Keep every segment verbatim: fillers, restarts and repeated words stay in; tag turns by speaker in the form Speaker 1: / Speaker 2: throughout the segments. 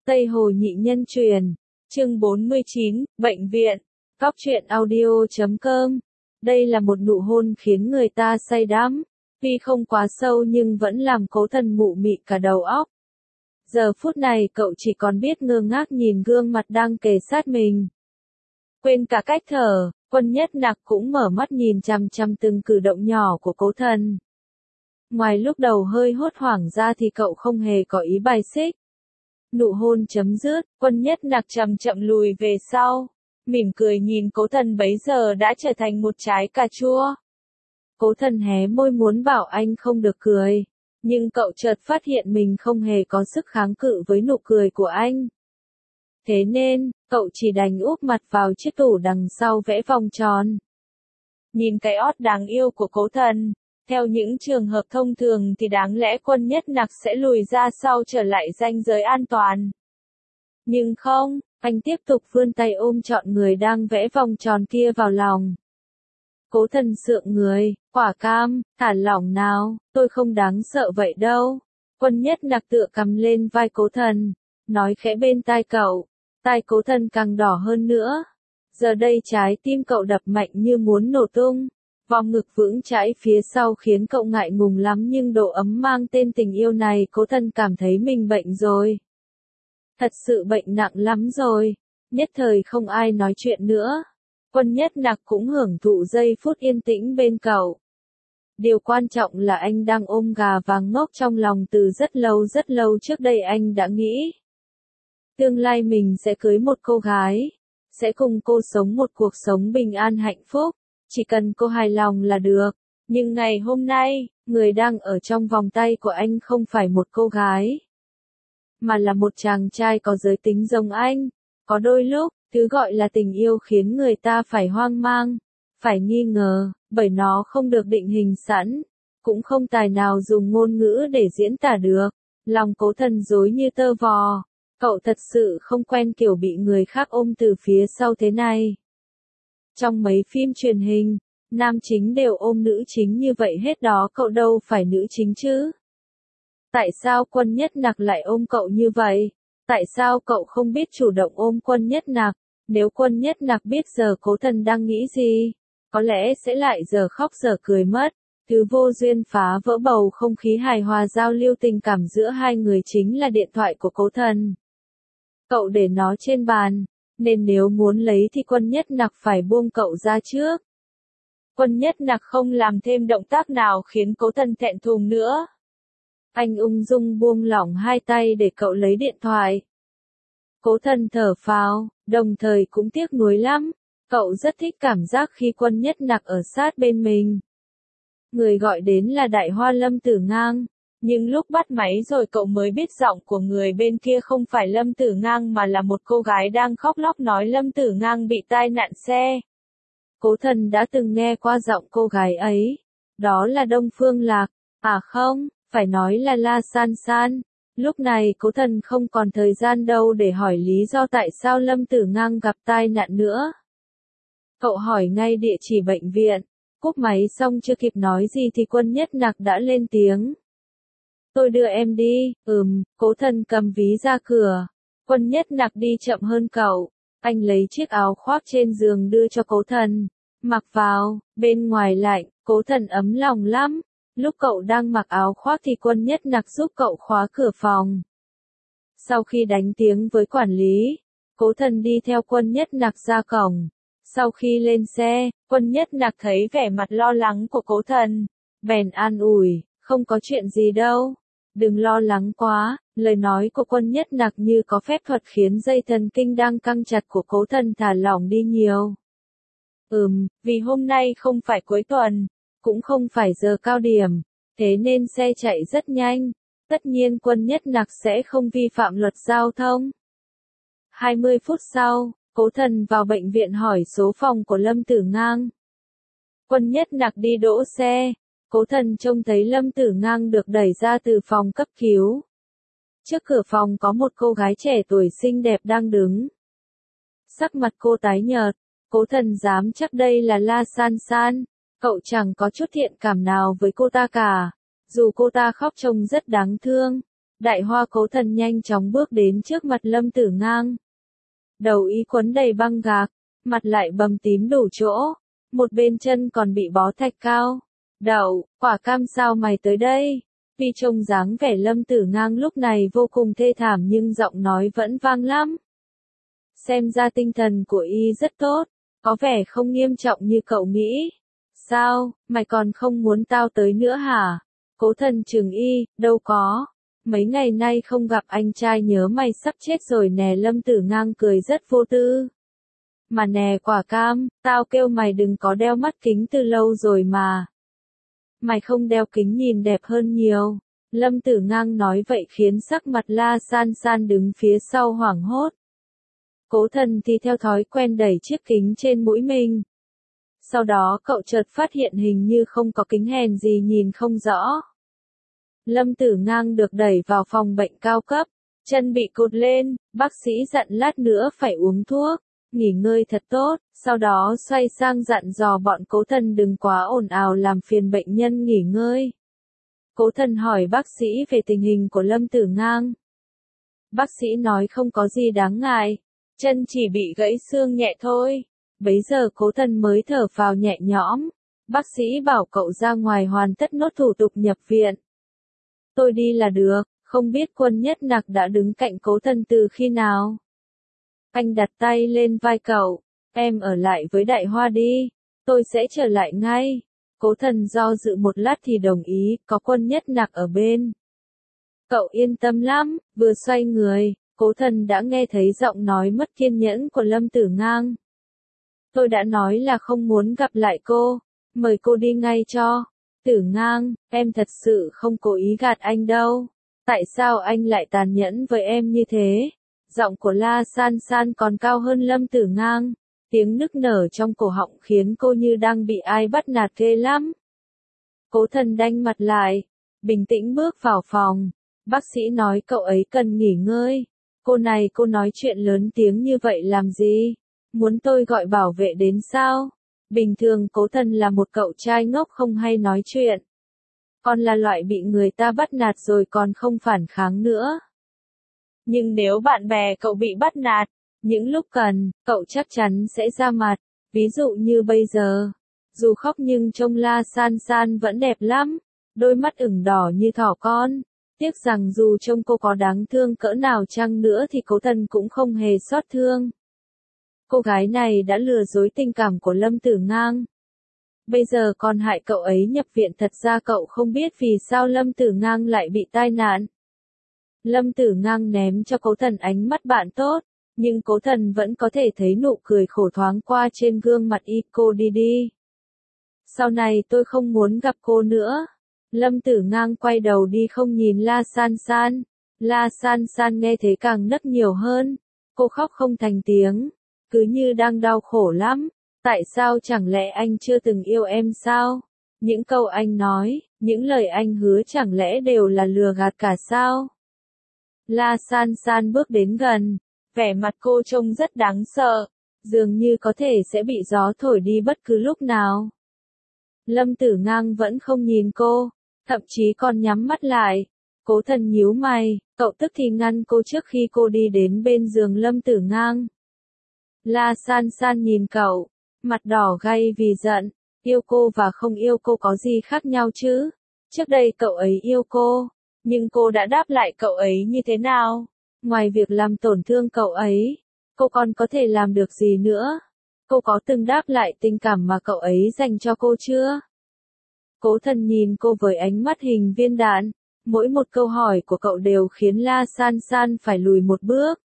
Speaker 1: Tây Hồ Nhị Nhân Truyền, chương bốn mươi chín, Bệnh viện, Cóc truyện audio chấm com. Đây là một nụ hôn khiến người ta say đắm, tuy không quá sâu nhưng vẫn làm Cố Thần mụ mị cả đầu óc. Giờ phút này cậu chỉ còn biết ngơ ngác nhìn gương mặt đang kề sát mình. Quên cả cách thở, Quân Nhất Nặc cũng mở mắt nhìn chằm chằm từng cử động nhỏ của Cố Thần. Ngoài lúc đầu hơi hốt hoảng ra thì cậu không hề có ý bài xích. Nụ hôn chấm dứt, Quân Nhất Nặc chậm chậm lùi về sau, mỉm cười nhìn Cố Thần bấy giờ đã trở thành một trái cà chua. Cố Thần hé môi muốn bảo anh không được cười, nhưng cậu chợt phát hiện mình không hề có sức kháng cự với nụ cười của anh. Thế nên, cậu chỉ đành úp mặt vào chiếc tủ đằng sau vẽ vòng tròn. Nhìn cái ót đáng yêu của Cố Thần, theo những trường hợp thông thường thì đáng lẽ Quân Nhất Nặc sẽ lùi ra sau trở lại ranh giới an toàn. Nhưng không, anh tiếp tục vươn tay ôm trọn người đang vẽ vòng tròn kia vào lòng. Cố Thần sượng người, quả cam, thả lỏng nào, tôi không đáng sợ vậy đâu. Quân Nhất Nặc tựa cầm lên vai Cố Thần, nói khẽ bên tai cậu. Tai Cố Thần càng đỏ hơn nữa. Giờ đây trái tim cậu đập mạnh như muốn nổ tung. Vòng ngực vững chãi phía sau khiến cậu ngại ngùng lắm, nhưng độ ấm mang tên tình yêu này Cố Thần cảm thấy mình bệnh rồi. Thật sự bệnh nặng lắm rồi. Nhất thời không ai nói chuyện nữa. Quân Nhất Nặc cũng hưởng thụ giây phút yên tĩnh bên cậu. Điều quan trọng là anh đang ôm gà vàng ngốc trong lòng từ rất lâu rất lâu trước đây. Anh đã nghĩ tương lai mình sẽ cưới một cô gái, sẽ cùng cô sống một cuộc sống bình an hạnh phúc, chỉ cần cô hài lòng là được. Nhưng ngày hôm nay, người đang ở trong vòng tay của anh không phải một cô gái, mà là một chàng trai có giới tính giống anh. Có đôi lúc, thứ gọi là tình yêu khiến người ta phải hoang mang, phải nghi ngờ, bởi nó không được định hình sẵn, cũng không tài nào dùng ngôn ngữ để diễn tả được. Lòng Cố Thần rối như tơ vò. Cậu thật sự không quen kiểu bị người khác ôm từ phía sau thế này. Trong mấy phim truyền hình, nam chính đều ôm nữ chính như vậy hết đó, cậu đâu phải nữ chính chứ. Tại sao Quân Nhất Nặc lại ôm cậu như vậy? Tại sao cậu không biết chủ động ôm Quân Nhất Nặc? Nếu Quân Nhất Nặc biết giờ Cố Thần đang nghĩ gì, có lẽ sẽ lại giờ khóc giờ cười mất. Thứ vô duyên phá vỡ bầu không khí hài hòa giao lưu tình cảm giữa hai người chính là điện thoại của Cố Thần. Cậu để nó trên bàn, nên nếu muốn lấy thì Quân Nhất Nặc phải buông cậu ra trước. Quân Nhất Nặc không làm thêm động tác nào khiến Cố Thần thẹn thùng nữa. Anh ung dung buông lỏng hai tay để cậu lấy điện thoại. Cố Thần thở phào, đồng thời cũng tiếc nuối lắm. Cậu rất thích cảm giác khi Quân Nhất Nặc ở sát bên mình. Người gọi đến là Đại Hoa Lâm Tử Ngang. Nhưng lúc bắt máy rồi cậu mới biết giọng của người bên kia không phải Lâm Tử Ngang mà là một cô gái đang khóc lóc nói Lâm Tử Ngang bị tai nạn xe. Cố Thần đã từng nghe qua giọng cô gái ấy. Đó là Đông Phương Lạc. À không, phải nói là La San San. Lúc này Cố Thần không còn thời gian đâu để hỏi lý do tại sao Lâm Tử Ngang gặp tai nạn nữa. Cậu hỏi ngay địa chỉ bệnh viện. Cúp máy xong chưa kịp nói gì thì Quân Nhất Nặc đã lên tiếng. Tôi đưa em đi. Ừm, Cố Thần cầm ví ra cửa. Quân Nhất Nặc đi chậm hơn cậu. Anh lấy chiếc áo khoác trên giường đưa cho Cố Thần. Mặc vào, bên ngoài lạnh, Cố Thần ấm lòng lắm. Lúc cậu đang mặc áo khoác thì Quân Nhất Nặc giúp cậu khóa cửa phòng. Sau khi đánh tiếng với quản lý, Cố Thần đi theo Quân Nhất Nặc ra cổng. Sau khi lên xe, Quân Nhất Nặc thấy vẻ mặt lo lắng của Cố Thần, bèn an ủi, không có chuyện gì đâu. Đừng lo lắng quá. Lời nói của Quân Nhất Nặc như có phép thuật khiến dây thần kinh đang căng chặt của Cố Thần thả lỏng đi nhiều. Ừm, vì hôm nay không phải cuối tuần, cũng không phải giờ cao điểm, thế nên xe chạy rất nhanh. Tất nhiên Quân Nhất Nặc sẽ không vi phạm luật giao thông. hai mươi phút sau, Cố Thần vào bệnh viện hỏi số phòng của Lâm Tử Ngang. Quân Nhất Nặc đi đỗ xe. Cố Thần trông thấy Lâm Tử Ngang được đẩy ra từ phòng cấp cứu. Trước cửa phòng có một cô gái trẻ tuổi xinh đẹp đang đứng. Sắc mặt cô tái nhợt. Cố Thần dám chắc đây là La San San. Cậu chẳng có chút thiện cảm nào với cô ta cả. Dù cô ta khóc trông rất đáng thương, Đại Hoa Cố Thần nhanh chóng bước đến trước mặt Lâm Tử Ngang. Đầu y quấn đầy băng gạc, mặt lại bầm tím đủ chỗ, một bên chân còn bị bó thạch cao. Đậu, quả cam sao mày tới đây? Vì trông dáng vẻ Lâm Tử Ngang lúc này vô cùng thê thảm nhưng giọng nói vẫn vang lắm. Xem ra tinh thần của y rất tốt, có vẻ không nghiêm trọng như cậu nghĩ. Sao, mày còn không muốn tao tới nữa hả? Cố Thần trừng y, đâu có. Mấy ngày nay không gặp anh trai nhớ mày sắp chết rồi nè. Lâm Tử Ngang cười rất vô tư. Mà nè quả cam, tao kêu mày đừng có đeo mắt kính từ lâu rồi mà. Mày không đeo kính nhìn đẹp hơn nhiều. Lâm Tử Ngang nói vậy khiến sắc mặt La San San đứng phía sau hoảng hốt. Cố Thần thì theo thói quen đẩy chiếc kính trên mũi mình. Sau đó cậu chợt phát hiện hình như không có kính hèn gì nhìn không rõ. Lâm Tử Ngang được đẩy vào phòng bệnh cao cấp, chân bị cột lên, bác sĩ dặn lát nữa phải uống thuốc, nghỉ ngơi thật tốt, sau đó xoay sang dặn dò bọn Cố Thần đừng quá ồn ào làm phiền bệnh nhân nghỉ ngơi. Cố Thần hỏi bác sĩ về tình hình của Lâm Tử Ngang. Bác sĩ nói không có gì đáng ngại, chân chỉ bị gãy xương nhẹ thôi. Bấy giờ Cố Thần mới thở phào nhẹ nhõm. Bác sĩ bảo cậu ra ngoài hoàn tất nốt thủ tục nhập viện. Tôi đi là được, không biết Quân Nhất Nặc đã đứng cạnh Cố Thần từ khi nào. Anh đặt tay lên vai cậu, em ở lại với Đại Hoa đi, tôi sẽ trở lại ngay. Cố Thần do dự một lát thì đồng ý, có Quân Nhất Nặc ở bên. Cậu yên tâm lắm, vừa xoay người, Cố Thần đã nghe thấy giọng nói mất kiên nhẫn của Lâm Tử Ngang. Tôi đã nói là không muốn gặp lại cô, mời cô đi ngay cho. Tử Ngang, em thật sự không cố ý gạt anh đâu. Tại sao anh lại tàn nhẫn với em như thế? Giọng của La San San còn cao hơn Lâm Tử Ngang. Tiếng nức nở trong cổ họng khiến cô như đang bị ai bắt nạt ghê lắm. Cố Thần đanh mặt lại, bình tĩnh bước vào phòng. Bác sĩ nói cậu ấy cần nghỉ ngơi. Cô này cô nói chuyện lớn tiếng như vậy làm gì? Muốn tôi gọi bảo vệ đến sao? Bình thường Cố Thần là một cậu trai ngốc không hay nói chuyện. Còn là loại bị người ta bắt nạt rồi còn không phản kháng nữa. Nhưng nếu bạn bè cậu bị bắt nạt, những lúc cần, cậu chắc chắn sẽ ra mặt. Ví dụ như bây giờ. Dù khóc nhưng trông La San San vẫn đẹp lắm. Đôi mắt ửng đỏ như thỏ con. Tiếc rằng dù trông cô có đáng thương cỡ nào chăng nữa thì Cố Thần cũng không hề xót thương. Cô gái này đã lừa dối tình cảm của Lâm Tử Ngang. Bây giờ còn hại cậu ấy nhập viện. Thật ra cậu không biết vì sao Lâm Tử Ngang lại bị tai nạn. Lâm Tử Ngang ném cho Cố Thần ánh mắt bạn tốt, nhưng Cố Thần vẫn có thể thấy nụ cười khổ thoáng qua trên gương mặt y. Cô đi đi. Sau này tôi không muốn gặp cô nữa. Lâm Tử Ngang quay đầu đi không nhìn La San San. La San San nghe thấy càng nấc nhiều hơn. Cô khóc không thành tiếng. Cứ như đang đau khổ lắm. Tại sao chẳng lẽ anh chưa từng yêu em sao? Những câu anh nói, những lời anh hứa chẳng lẽ đều là lừa gạt cả sao? La San San bước đến gần. Vẻ mặt cô trông rất đáng sợ. Dường như có thể sẽ bị gió thổi đi bất cứ lúc nào. Lâm Tử Ngang vẫn không nhìn cô. Thậm chí còn nhắm mắt lại. Cố Thần nhíu mày. Cậu tức thì ngăn cô trước khi cô đi đến bên giường Lâm Tử Ngang. La San San nhìn cậu, mặt đỏ gay vì giận, yêu cô và không yêu cô có gì khác nhau chứ? Trước đây cậu ấy yêu cô, nhưng cô đã đáp lại cậu ấy như thế nào? Ngoài việc làm tổn thương cậu ấy, cô còn có thể làm được gì nữa? Cô có từng đáp lại tình cảm mà cậu ấy dành cho cô chưa? Cố Thần nhìn cô với ánh mắt hình viên đạn, mỗi một câu hỏi của cậu đều khiến La San San phải lùi một bước.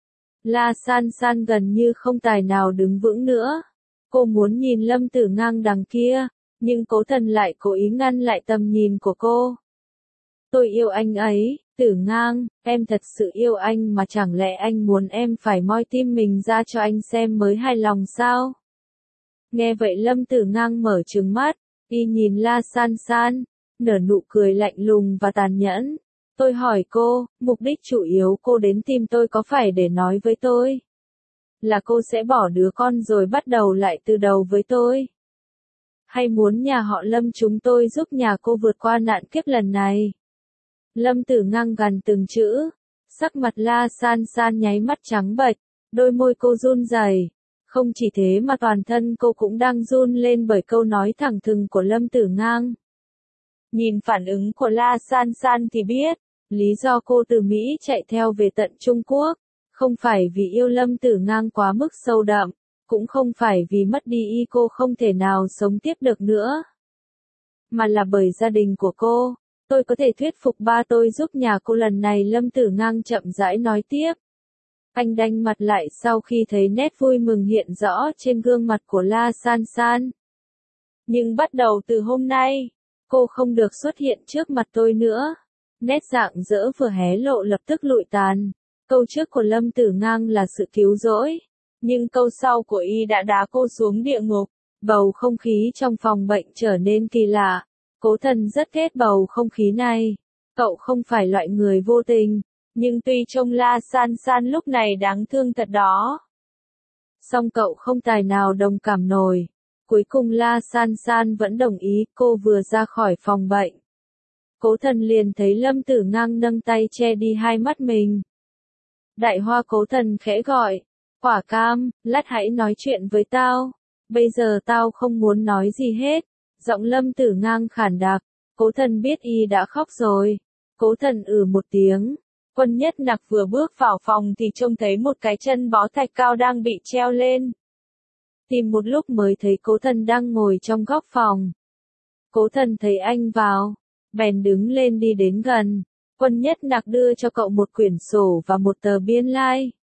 Speaker 1: La San San gần như không tài nào đứng vững nữa. Cô muốn nhìn Lâm Tử Ngang đằng kia, nhưng Cố Thần lại cố ý ngăn lại tầm nhìn của cô. Tôi yêu anh ấy, Tử Ngang, em thật sự yêu anh mà chẳng lẽ anh muốn em phải moi tim mình ra cho anh xem mới hài lòng sao? Nghe vậy Lâm Tử Ngang mở trừng mắt, y nhìn La San San, nở nụ cười lạnh lùng và tàn nhẫn. Tôi hỏi cô, mục đích chủ yếu cô đến tìm tôi có phải để nói với tôi là cô sẽ bỏ đứa con rồi bắt đầu lại từ đầu với tôi? Hay muốn nhà họ Lâm chúng tôi giúp nhà cô vượt qua nạn kiếp lần này? Lâm Tử Ngang gằn từng chữ. Sắc mặt La San San nháy mắt trắng bệch, đôi môi cô run rẩy. Không chỉ thế mà toàn thân cô cũng đang run lên bởi câu nói thẳng thừng của Lâm Tử Ngang. Nhìn phản ứng của La San San thì biết, lý do cô từ Mỹ chạy theo về tận Trung Quốc, không phải vì yêu Lâm Tử Ngang quá mức sâu đậm, cũng không phải vì mất đi y cô không thể nào sống tiếp được nữa, mà là bởi gia đình của cô. Tôi có thể thuyết phục ba tôi giúp nhà cô lần này, Lâm Tử Ngang chậm rãi nói tiếp. Anh đanh mặt lại sau khi thấy nét vui mừng hiện rõ trên gương mặt của La San San. Nhưng bắt đầu từ hôm nay, cô không được xuất hiện trước mặt tôi nữa. Nét rạng rỡ vừa hé lộ lập tức lụi tàn. Câu trước của Lâm Tử Ngang là sự cứu rỗi, nhưng câu sau của y đã đá cô xuống địa ngục. Bầu không khí trong phòng bệnh trở nên kỳ lạ. Cố Thần rất ghét bầu không khí này. Cậu không phải loại người vô tình, nhưng tuy trông La San San lúc này đáng thương thật đó, song cậu không tài nào đồng cảm nổi. Cuối cùng La San San vẫn đồng ý. Cô vừa ra khỏi phòng bệnh, Cố Thần liền thấy Lâm Tử Ngang nâng tay che đi hai mắt mình. Đại Hoa, Cố Thần khẽ gọi. Quả Cam, lát hãy nói chuyện với tao. Bây giờ tao không muốn nói gì hết. Giọng Lâm Tử Ngang khản đặc. Cố Thần biết y đã khóc rồi. Cố Thần ừ một tiếng. Quân Nhất Nặc vừa bước vào phòng thì trông thấy một cái chân bó thạch cao đang bị treo lên. Tìm một lúc mới thấy Cố Thần đang ngồi trong góc phòng. Cố Thần thấy anh vào, bèn đứng lên đi đến gần. Quân Nhất Nặc đưa cho cậu một quyển sổ và một tờ biên lai. Like.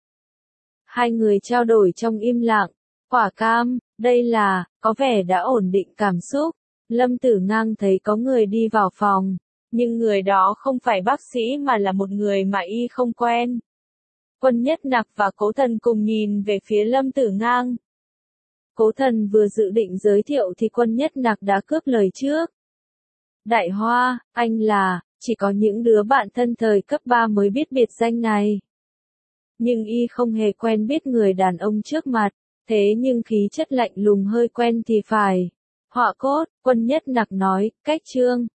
Speaker 1: Hai người trao đổi trong im lặng. Quả Cam, đây là, có vẻ đã ổn định cảm xúc. Lâm Tử Ngang thấy có người đi vào phòng, nhưng người đó không phải bác sĩ mà là một người mà y không quen. Quân Nhất Nặc và Cố Thần cùng nhìn về phía Lâm Tử Ngang. Cố Thần vừa dự định giới thiệu thì Quân Nhất Nặc đã cướp lời trước. Đại Hoa, anh là, chỉ có những đứa bạn thân thời cấp ba mới biết biệt danh này. Nhưng y không hề quen biết người đàn ông trước mặt, thế nhưng khí chất lạnh lùng hơi quen thì phải. Họa cốt, Quân Nhất Nặc nói, cách chương.